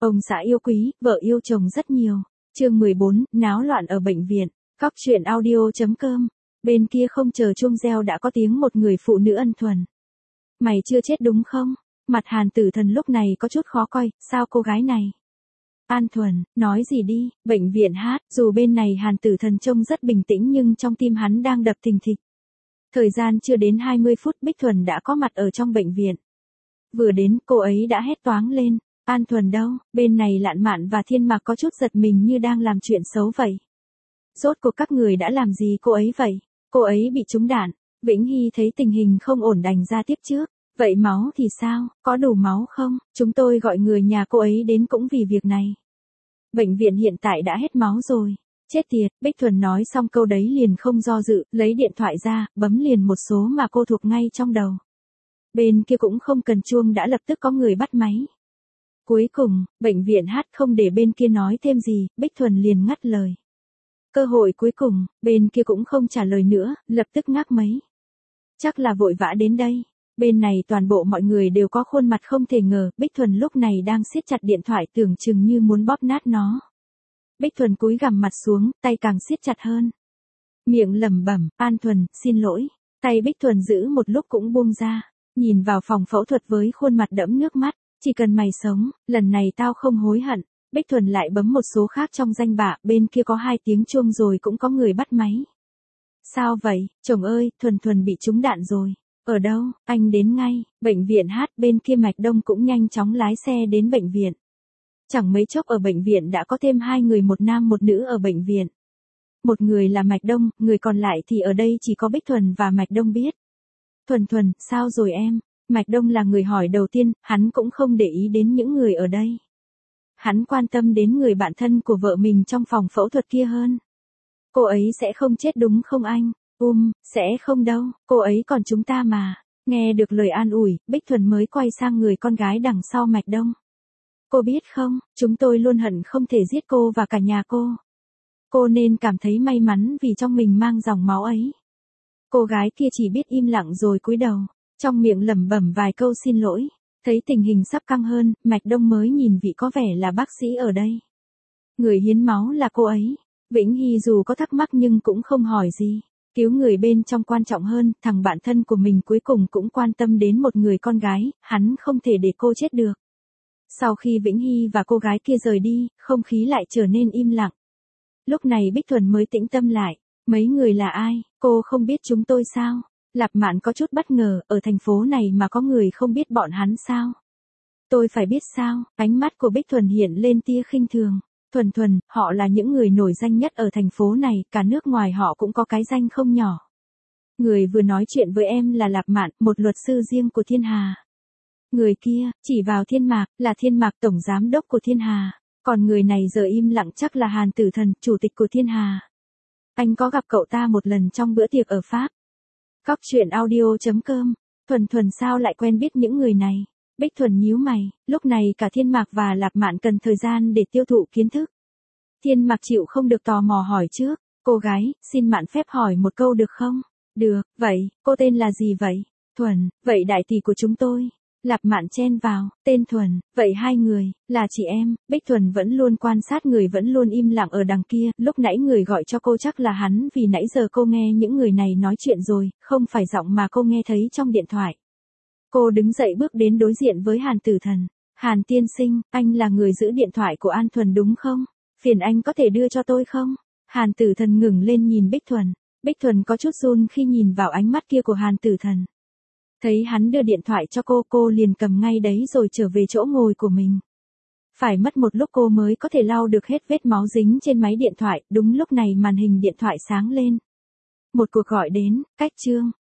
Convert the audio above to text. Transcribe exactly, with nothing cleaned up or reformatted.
Ông xã yêu quý, vợ yêu chồng rất nhiều. Chương mười bốn, náo loạn ở bệnh viện. Cóc truyện audio chấm com. Bên kia không chờ chuông reo đã có tiếng một người phụ nữ ân thuần. Mày chưa chết đúng không? Mặt Hàn Tử Thần lúc này có chút khó coi, sao cô gái này? An Thuần, nói gì đi, bệnh viện hát, dù bên này Hàn Tử Thần trông rất bình tĩnh nhưng trong tim hắn đang đập thình thịch. Thời gian chưa đến hai mươi phút Bích Thuần đã có mặt ở trong bệnh viện. Vừa đến, cô ấy đã hét toáng lên. An Thuần đâu, bên này Lạn Mạn và Thiên Mạc có chút giật mình như đang làm chuyện xấu vậy. Rốt cuộc các người đã làm gì cô ấy vậy? Cô ấy bị trúng đạn. Vĩnh Hy thấy tình hình không ổn đành ra tiếp trước. Vậy máu thì sao, có đủ máu không? Chúng tôi gọi người nhà cô ấy đến cũng vì việc này. Bệnh viện hiện tại đã hết máu rồi. Chết tiệt, Bích Thuần nói xong câu đấy liền không do dự, lấy điện thoại ra, bấm liền một số mà cô thuộc ngay trong đầu. Bên kia cũng không cần chuông đã lập tức có người bắt máy. Cuối cùng, bệnh viện hát không để bên kia nói thêm gì, Bích Thuần liền ngắt lời. Cơ hội cuối cùng, bên kia cũng không trả lời nữa, lập tức ngắt máy. Chắc là vội vã đến đây. Bên này toàn bộ mọi người đều có khuôn mặt không thể ngờ, Bích Thuần lúc này đang siết chặt điện thoại tưởng chừng như muốn bóp nát nó. Bích Thuần cúi gằm mặt xuống, tay càng siết chặt hơn. Miệng lẩm bẩm, An Thuần, xin lỗi. Tay Bích Thuần giữ một lúc cũng buông ra, nhìn vào phòng phẫu thuật với khuôn mặt đẫm nước mắt. Chỉ cần mày sống, lần này tao không hối hận. Bích Thuần lại bấm một số khác trong danh bạ, bên kia có hai tiếng chuông rồi cũng có người bắt máy. Sao vậy, chồng ơi, Thuần Thuần bị trúng đạn rồi. Ở đâu, anh đến ngay, bệnh viện hát bên kia Mạch Đông cũng nhanh chóng lái xe đến bệnh viện. Chẳng mấy chốc ở bệnh viện đã có thêm hai người một nam một nữ ở bệnh viện. Một người là Mạch Đông, người còn lại thì ở đây chỉ có Bích Thuần và Mạch Đông biết. Thuần Thuần, sao rồi em? Mạch Đông là người hỏi đầu tiên, hắn cũng không để ý đến những người ở đây. Hắn quan tâm đến người bạn thân của vợ mình trong phòng phẫu thuật kia hơn. Cô ấy sẽ không chết đúng không anh? Um, sẽ không đâu, cô ấy còn chúng ta mà. Nghe được lời an ủi, Bích Thuần mới quay sang người con gái đằng sau Mạch Đông. Cô biết không, chúng tôi luôn hận không thể giết cô và cả nhà cô. Cô nên cảm thấy may mắn vì trong mình mang dòng máu ấy. Cô gái kia chỉ biết im lặng rồi cúi đầu, trong miệng lẩm bẩm vài câu xin lỗi. Thấy tình hình sắp căng hơn, Mạch Đông mới nhìn vị có vẻ là bác sĩ ở đây. Người hiến máu là cô ấy. Vĩnh Hy dù có thắc mắc nhưng cũng không hỏi gì. Cứu người bên trong quan trọng hơn, thằng bạn thân của mình cuối cùng cũng quan tâm đến một người con gái, hắn không thể để cô chết được. Sau khi Vĩnh Hy và cô gái kia rời đi, không khí lại trở nên im lặng. Lúc này Bích Thuần mới tĩnh tâm lại. Mấy người là ai, cô không biết chúng tôi sao? Lạp Mạn có chút bất ngờ, ở thành phố này mà có người không biết bọn hắn sao? Tôi phải biết sao? Ánh mắt của Bích Thuần hiện lên tia khinh thường. Thuần Thuần, họ là những người nổi danh nhất ở thành phố này, cả nước ngoài họ cũng có cái danh không nhỏ. Người vừa nói chuyện với em là Lạp Mạn, một luật sư riêng của Thiên Hà. Người kia, chỉ vào Thiên Mạc, là Thiên Mạc tổng giám đốc của Thiên Hà. Còn người này giờ im lặng chắc là Hàn Tử Thần, chủ tịch của Thiên Hà. Anh có gặp cậu ta một lần trong bữa tiệc ở Pháp. Cóc truyện audio chấm com. Thuần Thuần sao lại quen biết những người này? Bích Thuần nhíu mày, lúc này cả Thiên Mạc và Lạp Mạn cần thời gian để tiêu thụ kiến thức. Thiên Mạc chịu không được tò mò hỏi trước, cô gái, xin mạn phép hỏi một câu được không? Được, vậy, cô tên là gì vậy? Thuần, vậy đại tỷ của chúng tôi. Lạp Mạn chen vào, tên Thuần, vậy hai người, là chị em. Bích Thuần vẫn luôn quan sát người vẫn luôn im lặng ở đằng kia, lúc nãy người gọi cho cô chắc là hắn vì nãy giờ cô nghe những người này nói chuyện rồi, không phải giọng mà cô nghe thấy trong điện thoại. Cô đứng dậy bước đến đối diện với Hàn Tử Thần. Hàn tiên sinh, anh là người giữ điện thoại của An Thuần đúng không? Phiền anh có thể đưa cho tôi không? Hàn Tử Thần ngừng lên nhìn Bích Thuần. Bích Thuần có chút run khi nhìn vào ánh mắt kia của Hàn Tử Thần. Thấy hắn đưa điện thoại cho cô, cô liền cầm ngay đấy rồi trở về chỗ ngồi của mình. Phải mất một lúc cô mới có thể lau được hết vết máu dính trên máy điện thoại, đúng lúc này màn hình điện thoại sáng lên. Một cuộc gọi đến, cách Trương,